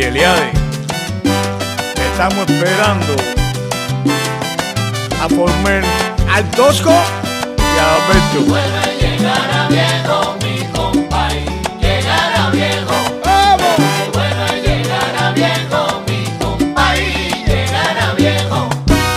Eliade, estamos esperando a Formel, al Tosco y a Alberto. Vuelve, llegará viejo, mi compay, llegará viejo. ¡Vamos! Vuelve, llegará viejo, mi compay, llegará viejo.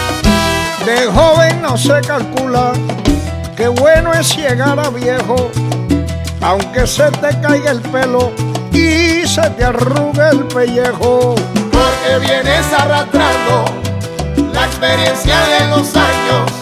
De joven no se calcula, qué bueno es llegar a viejo, aunque se te caiga el pelo y se te arrugue el pellejo. Porque vienes arrastrando la experiencia de los años.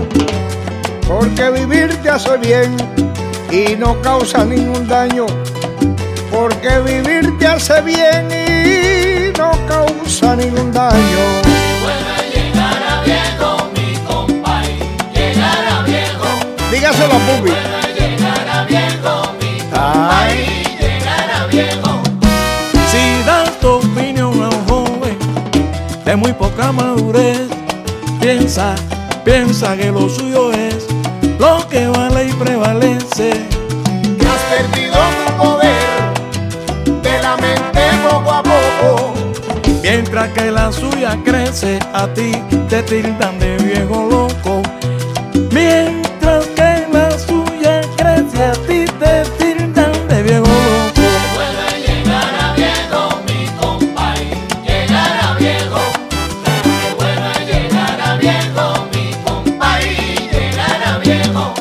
Porque vivir te hace bien y no causa ningún daño. Porque vivir te hace bien y no causa ningún daño. Vuelve, llegará viejo, mi compay, llegará viejo. Dígaselo a Pupi. Vuelve, llegará viejo, mi compay, llegará viejo. Si das tu opinión a un joven de muy poca madurez, piensa que lo suyo es lo que vale y prevalece. Que has perdido tu poder de la mente poco a poco. Mientras que la suya crece, a ti te tildan de viejo loco. Mientras que la suya crece, a ti te tildan de viejo loco. Vuelve, llegará viejo, mi compay, llegará viejo. Vuelve, llegará viejo, mi compay, llegará viejo.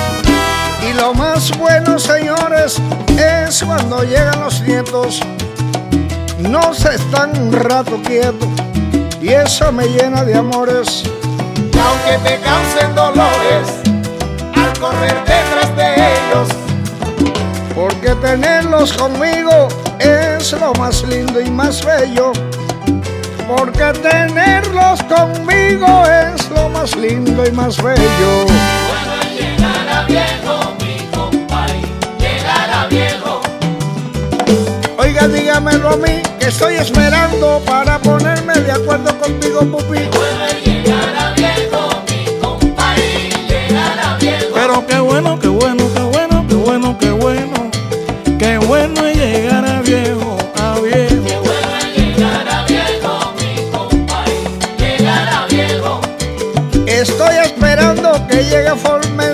Y lo más bueno, señores, es cuando llegan los nietos. No se están un rato quietos y eso me llena de amores. Y aunque te causen dolores al correr detrás de ellos, Porque tenerlos conmigo es lo más lindo y más bello. Porque tenerlos conmigo es lo más lindo y más bello. vuelve, llegará viejo, mi compay, llegará viejo. Oiga, dígamelo a mí, que estoy esperando para ponerme de acuerdo contigo, Pupi. Vuelve, llegará viejo, mi compay, llegará viejo. Pero qué bueno, qué bueno, qué bueno, qué bueno, qué bueno. Qué bueno es llegar a viejo, a viejo. Vuelve, llegará viejo, mi compay, llegará viejo. Estoy esperando que llegue Formel,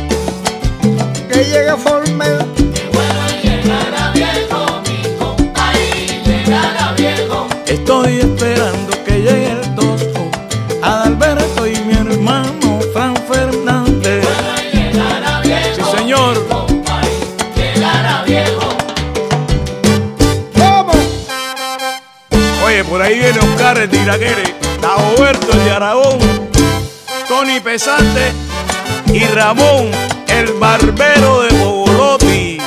que llegue Formel. Vuelve, llegará viejo, mi compay, llegará viejo. Estoy esperando que llegue el Tosco, Adalberto y mi hermano Fran Fernández. Vuelve, llegará viejo, Sí, señor. mi compay, llegará viejo. ¿Cómo? Oye, por ahí viene Oscar el Tiraquere, Dagoberto el de Aragón, Tony Pesante y Ramón el Barbero de Bogoloti.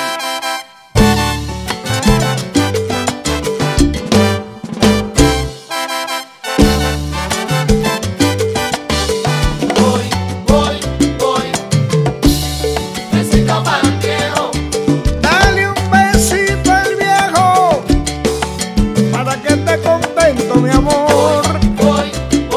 Voy, besito para el viejo. Dale un besito al viejo para que esté contento, mi amor. Voy,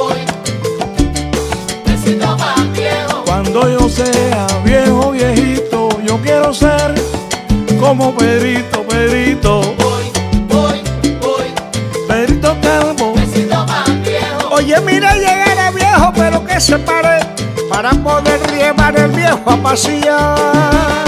besito para el viejo. Cuando yo sea viejo, viejito, yo quiero ser como Pedrito, Pedrito, Voy, Pedrito Calvo. besito para el viejo. Oye, mira llegar a viejo, pero que se pare para poder llevar el viejo a pasear.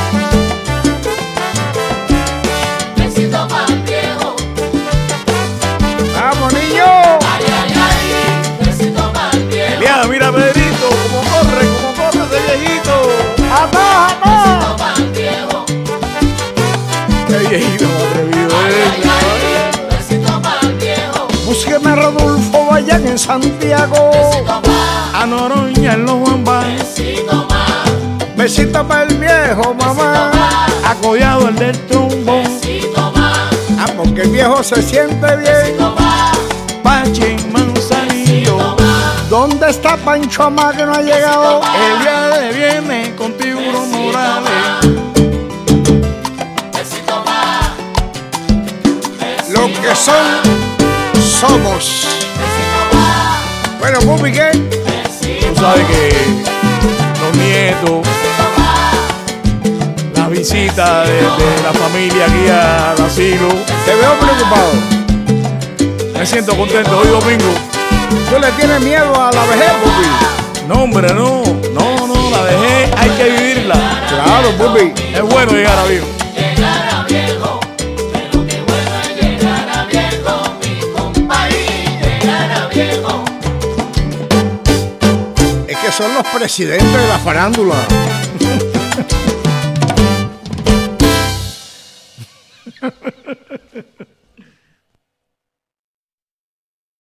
Besito para el viejo. ¡Vamos, niño! Ay, besito para el viejo. Mira, mira Pedrito, como corre ese viejito. ¡Vamos, vamos! Besito para el viejo. Qué viejito atrevido Besito para el viejo. Búsqueme a Rodolfo Bayán en Santiago. Besito para, A Noroña en los Juan besito más, Besito para el viejo, mamá. Acollado el del trombón, besito más, Ah, porque el viejo se siente bien. besito más, Pache y Manzanillo. besito más. ¿Dónde está Pancho Amá que no ha llegado? El día de viene con Tiburón Morales. Besito más, Lo que somos. besito más, Bueno, Pupi, ¿qué? besito Tú sabes que los nietos, la visita de la familia aquí al asilo. Te veo preocupado. Me siento contento hoy domingo. ¿Tú le tienes miedo a la vejez, Pupi? No, hombre, no, la vejez hay que vivirla. Claro, Pupi. Es bueno llegar a viejo. Llegar a viejo, pero que vuelva a llegar a viejo, mi compañía, llegar a viejo. Es que son los presidentes de la farándula.